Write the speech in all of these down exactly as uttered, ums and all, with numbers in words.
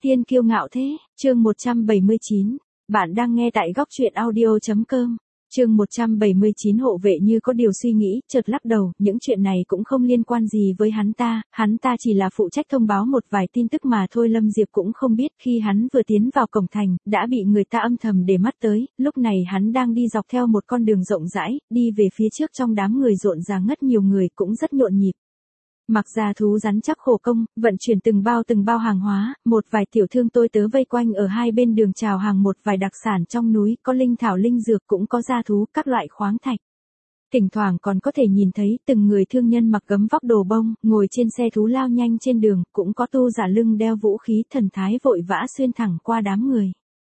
Tiên kiêu ngạo thế, chương một trăm bảy mươi chín. Bạn đang nghe tại góc truyện audio.com. Chương một trăm bảy mươi chín. Hộ vệ như có điều suy nghĩ, chợt lắc đầu, những chuyện này cũng không liên quan gì với hắn ta, hắn ta chỉ là phụ trách thông báo một vài tin tức mà thôi. Lâm Diệp cũng không biết, khi hắn vừa tiến vào cổng thành, đã bị người ta âm thầm để mắt tới, lúc này hắn đang đi dọc theo một con đường rộng rãi, đi về phía trước trong đám người rộn ràng ngất nhiều người cũng rất nhộn nhịp. Mặc ra thú rắn chắc khổ công, vận chuyển từng bao từng bao hàng hóa, một vài tiểu thương tôi tớ vây quanh ở hai bên đường chào hàng một vài đặc sản trong núi, có linh thảo linh dược cũng có gia thú, các loại khoáng thạch. Thỉnh thoảng còn có thể nhìn thấy từng người thương nhân mặc gấm vóc đồ bông, ngồi trên xe thú lao nhanh trên đường, cũng có tu giả lưng đeo vũ khí thần thái vội vã xuyên thẳng qua đám người.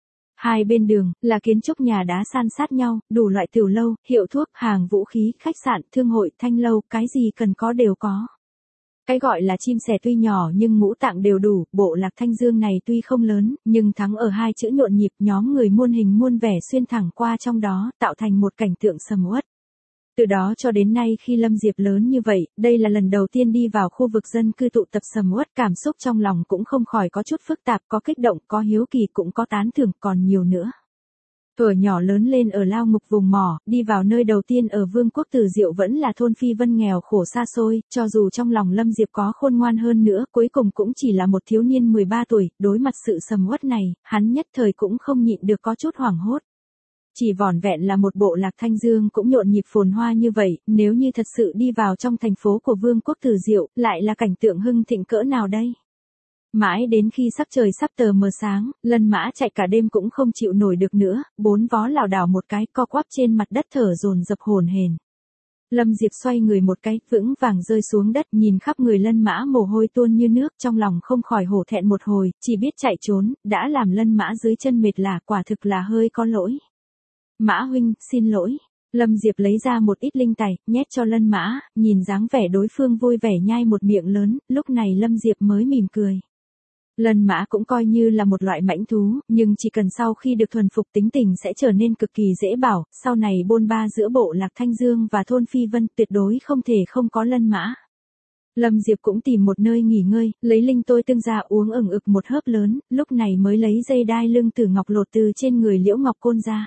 Hai bên đường, là kiến trúc nhà đá san sát nhau, đủ loại tiểu lâu, hiệu thuốc, hàng vũ khí, khách sạn, thương hội, thanh lâu, cái gì cần có đều có. Cái gọi là chim sẻ tuy nhỏ nhưng ngũ tạng đều đủ, bộ lạc Thanh Dương này tuy không lớn, nhưng thắng ở hai chữ nhộn nhịp, nhóm người muôn hình muôn vẻ xuyên thẳng qua trong đó, tạo thành một cảnh tượng sầm uất. Từ đó cho đến nay khi Lâm Diệp lớn như vậy, đây là lần đầu tiên đi vào khu vực dân cư tụ tập sầm uất, cảm xúc trong lòng cũng không khỏi có chút phức tạp, có kích động, có hiếu kỳ cũng có tán thưởng, còn nhiều nữa. Thuở nhỏ lớn lên ở lao ngục vùng mỏ, đi vào nơi đầu tiên ở Vương quốc Từ Diệu vẫn là thôn Phi Vân nghèo khổ xa xôi, cho dù trong lòng Lâm Diệp có khôn ngoan hơn nữa, cuối cùng cũng chỉ là một thiếu niên mười ba tuổi, đối mặt sự sầm uất này, hắn nhất thời cũng không nhịn được có chút hoảng hốt. Chỉ vỏn vẹn là một bộ lạc Thanh Dương cũng nhộn nhịp phồn hoa như vậy, nếu như thật sự đi vào trong thành phố của Vương quốc Từ Diệu, lại là cảnh tượng hưng thịnh cỡ nào đây? Mãi đến khi sắc trời sắp tờ mờ sáng, Lân Mã chạy cả đêm cũng không chịu nổi được nữa, bốn vó lảo đảo một cái, co quắp trên mặt đất thở dồn dập hổn hển. Lâm Diệp xoay người một cái, vững vàng rơi xuống đất, nhìn khắp người Lân Mã mồ hôi tuôn như nước, trong lòng không khỏi hổ thẹn một hồi, chỉ biết chạy trốn, đã làm Lân Mã dưới chân mệt lả, quả thực là hơi có lỗi. Mã huynh, xin lỗi. Lâm Diệp lấy ra một ít linh tài, nhét cho Lân Mã, nhìn dáng vẻ đối phương vui vẻ nhai một miệng lớn, lúc này Lâm Diệp mới mỉm cười. Lân Mã cũng coi như là một loại mãnh thú, nhưng chỉ cần sau khi được thuần phục tính tình sẽ trở nên cực kỳ dễ bảo, sau này bôn ba giữa bộ lạc Thanh Dương và thôn Phi Vân tuyệt đối không thể không có Lân Mã. Lâm Diệp cũng tìm một nơi nghỉ ngơi, lấy linh tôi tương ra uống ửng ực một hớp lớn, lúc này mới lấy dây đai lưng tử ngọc lột từ trên người Liễu Ngọc Côn ra.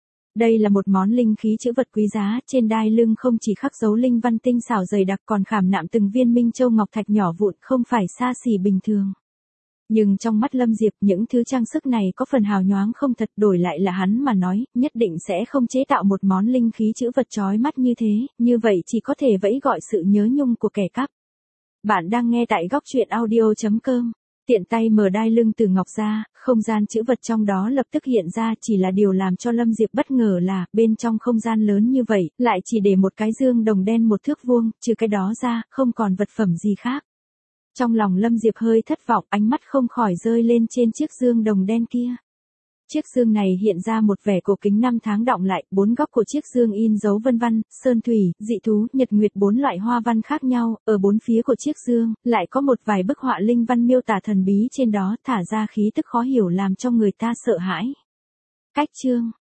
Đây là một món linh khí chữ vật quý giá, trên đai lưng không chỉ khắc dấu linh văn tinh xảo dày đặc còn khảm nạm từng viên minh châu ngọc thạch nhỏ vụn, không phải xa xỉ bình thường. Nhưng trong mắt Lâm Diệp những thứ trang sức này có phần hào nhoáng không thật, đổi lại là hắn mà nói, nhất định sẽ không chế tạo một món linh khí chữ vật chói mắt như thế, như vậy chỉ có thể vẫy gọi sự nhớ nhung của kẻ cắp. Bạn đang nghe tại góc truyện audio.com. Tiện tay mở đai lưng từ ngọc ra, không gian chữ vật trong đó lập tức hiện ra, chỉ là điều làm cho Lâm Diệp bất ngờ là, bên trong không gian lớn như vậy, lại chỉ để một cái dương đồng đen một thước vuông, trừ cái đó ra, không còn vật phẩm gì khác. Trong lòng Lâm Diệp hơi thất vọng, ánh mắt không khỏi rơi lên trên chiếc dương đồng đen kia. Chiếc dương này hiện ra một vẻ cổ kính năm tháng đọng lại, bốn góc của chiếc dương in dấu vân văn, sơn thủy, dị thú, nhật nguyệt bốn loại hoa văn khác nhau, ở bốn phía của chiếc dương, lại có một vài bức họa linh văn miêu tả thần bí trên đó, thả ra khí tức khó hiểu làm cho người ta sợ hãi. Cách chương,